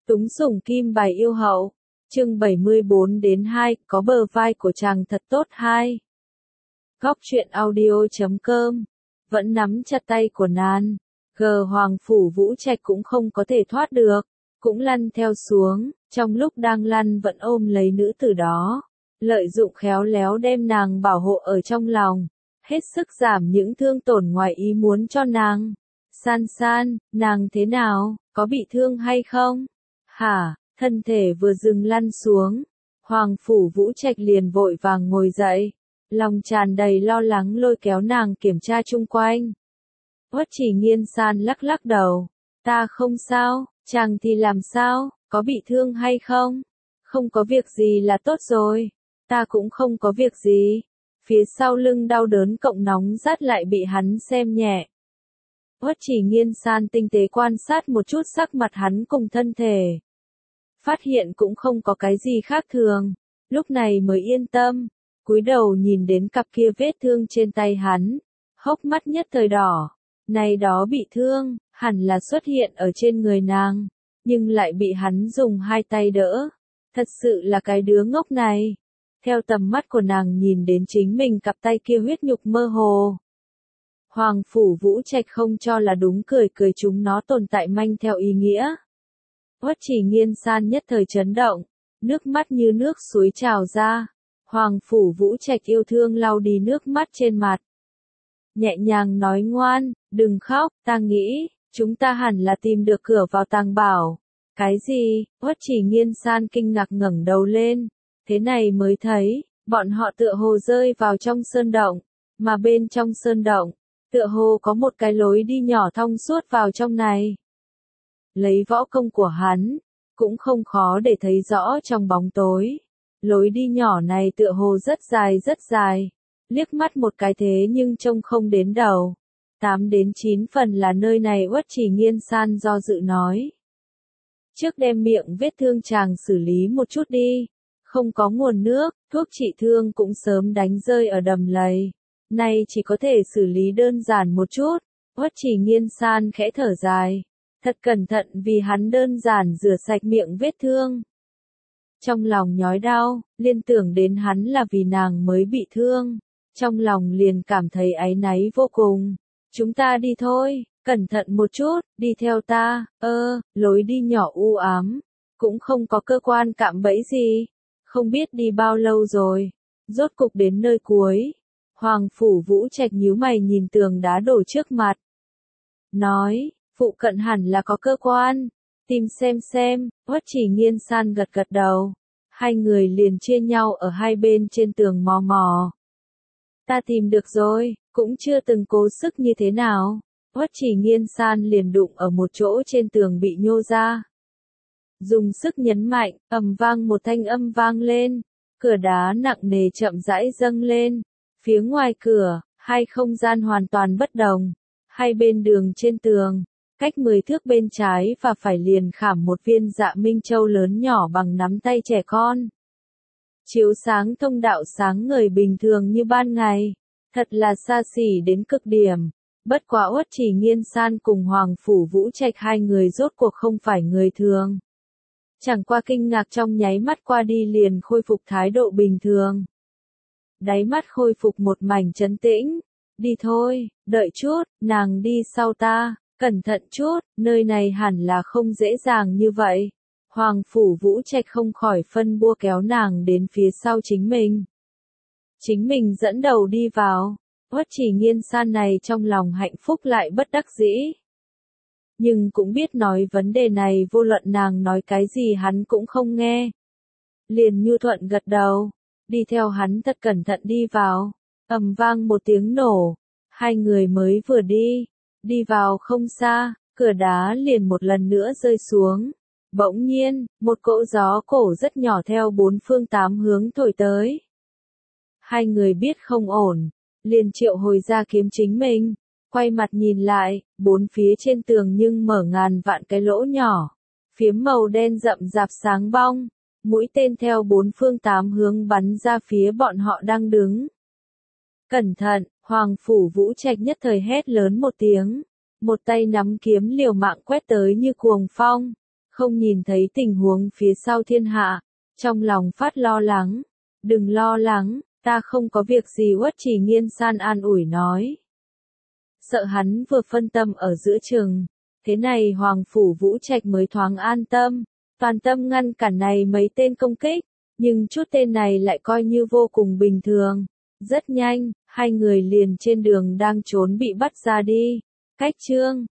Túng sủng kim bài yêu hậu. Chương 74-2, có bờ vai của chàng thật tốt 2. Góc truyện audio.com. Vẫn nắm chặt tay của nàng. Hoàng Phủ Vũ Trạch cũng không có thể thoát được, cũng lăn theo xuống, trong lúc đang lăn vẫn ôm lấy nữ tử đó, lợi dụng khéo léo đem nàng bảo hộ ở trong lòng, hết sức giảm những thương tổn ngoài ý muốn cho nàng. San San, nàng thế nào, có bị thương hay không? Hả? Thân thể vừa dừng lăn xuống, Hoàng Phủ Vũ Trạch liền vội vàng ngồi dậy, lòng tràn đầy lo lắng lôi kéo nàng kiểm tra chung quanh. Uất Chỉ Nghiên San lắc lắc đầu, ta không sao, chàng thì làm sao, có bị thương hay không? Không có việc gì là tốt rồi, ta cũng không có việc gì. Phía sau lưng đau đớn cộng nóng rát lại bị hắn xem nhẹ. Uất Chỉ Nghiên San tinh tế quan sát một chút sắc mặt hắn cùng thân thể. Phát hiện cũng không có cái gì khác thường, lúc này mới yên tâm, cúi đầu nhìn đến cặp kia vết thương trên tay hắn, hốc mắt nhất thời đỏ. Này đó bị thương, hẳn là xuất hiện ở trên người nàng, nhưng lại bị hắn dùng hai tay đỡ. Thật sự là cái đứa ngốc này. Theo tầm mắt của nàng nhìn đến chính mình cặp tay kia huyết nhục mơ hồ. Hoàng Phủ Vũ Trạch không cho là đúng, cười cười chúng nó tồn tại manh theo ý nghĩa. Uất Chỉ Nghiên San nhất thời chấn động, nước mắt như nước suối trào ra. Hoàng Phủ Vũ Trạch yêu thương lau đi nước mắt trên mặt. Nhẹ nhàng nói, ngoan, đừng khóc, ta nghĩ, chúng ta hẳn là tìm được cửa vào tàng bảo. Cái gì? Uất Chỉ Nghiên San kinh ngạc ngẩng đầu lên, thế này mới thấy, bọn họ tựa hồ rơi vào trong sơn động, mà bên trong sơn động, tựa hồ có một cái lối đi nhỏ thông suốt vào trong này. Lấy võ công của hắn, cũng không khó để thấy rõ trong bóng tối. Lối đi nhỏ này tựa hồ rất dài, liếc mắt một cái thế nhưng trông không đến đầu. 8 đến 9 phần là nơi này. Uất Chỉ Nghiên San do dự nói. Trước đem miệng vết thương chàng xử lý một chút đi, không có nguồn nước, thuốc trị thương cũng sớm đánh rơi ở đầm lầy. Nay chỉ có thể xử lý đơn giản một chút. Uất Chỉ Nghiên San khẽ thở dài, thật cẩn thận vì hắn đơn giản rửa sạch miệng vết thương. Trong lòng nhói đau, liên tưởng đến hắn là vì nàng mới bị thương, trong lòng liền cảm thấy áy náy vô cùng. Chúng ta đi thôi, cẩn thận một chút, đi theo ta. Lối đi nhỏ u ám, cũng không có cơ quan cạm bẫy gì. Không biết đi bao lâu rồi, rốt cục đến nơi cuối. Hoàng Phủ Vũ Trạch nhíu mày nhìn tường đá đổ trước mặt, nói, phụ cận hẳn là có cơ quan, tìm xem. Uất Chỉ Nghiên San gật gật đầu, hai người liền chia nhau ở hai bên trên tường mò mò. Ta tìm được rồi, cũng chưa từng cố sức như thế nào. Uất Chỉ Nghiên San liền đụng ở một chỗ trên tường bị nhô ra. Dùng sức nhấn mạnh, ầm vang một thanh âm vang lên, cửa đá nặng nề chậm rãi dâng lên. Phía ngoài cửa, hai không gian hoàn toàn bất đồng. Hai bên đường trên tường, cách 10 thước bên trái và phải liền khảm một viên dạ minh châu lớn nhỏ bằng nắm tay trẻ con. Chiếu sáng thông đạo sáng ngời bình thường như ban ngày, thật là xa xỉ đến cực điểm. Bất quá Uất Chỉ Nghiên San cùng Hoàng Phủ Vũ Trạch hai người rốt cuộc không phải người thường. Chẳng qua kinh ngạc trong nháy mắt qua đi liền khôi phục thái độ bình thường. Đáy mắt khôi phục một mảnh trấn tĩnh. Đi thôi, đợi chút, nàng đi sau ta, cẩn thận chút, nơi này hẳn là không dễ dàng như vậy. Hoàng Phủ Vũ Trạch không khỏi phân bua kéo nàng đến phía sau chính mình. Chính mình dẫn đầu đi vào. Uất Chỉ Nghiên San này trong lòng hạnh phúc lại bất đắc dĩ. Nhưng cũng biết nói vấn đề này vô luận nàng nói cái gì hắn cũng không nghe. Liền nhu thuận gật đầu, đi theo hắn thật cẩn thận đi vào. Ầm vang một tiếng nổ, hai người mới vừa đi vào không xa, cửa đá liền một lần nữa rơi xuống. Bỗng nhiên, một cỗ gió cổ rất nhỏ theo bốn phương tám hướng thổi tới. Hai người biết không ổn, liền triệu hồi ra kiếm chính mình, quay mặt nhìn lại, bốn phía trên tường nhưng mở ngàn vạn cái lỗ nhỏ, phiếm màu đen rậm rạp sáng bong, mũi tên theo bốn phương tám hướng bắn ra phía bọn họ đang đứng. Cẩn thận, Hoàng Phủ Vũ Trạch nhất thời hét lớn một tiếng, một tay nắm kiếm liều mạng quét tới như cuồng phong. không nhìn thấy tình huống phía sau thiên hạ, trong lòng phát lo lắng. Đừng lo lắng, ta không có việc gì. Uất Trì Nghiên san an ủi nói. Sợ hắn vừa phân tâm ở giữa chừng, thế này Hoàng Phủ Vũ Trạch mới thoáng an tâm, toàn tâm ngăn cản này mấy tên công kích, nhưng chút tên này lại coi như vô cùng bình thường. Rất nhanh, hai người liền trên đường đang trốn bị bắt ra đi. Cách chương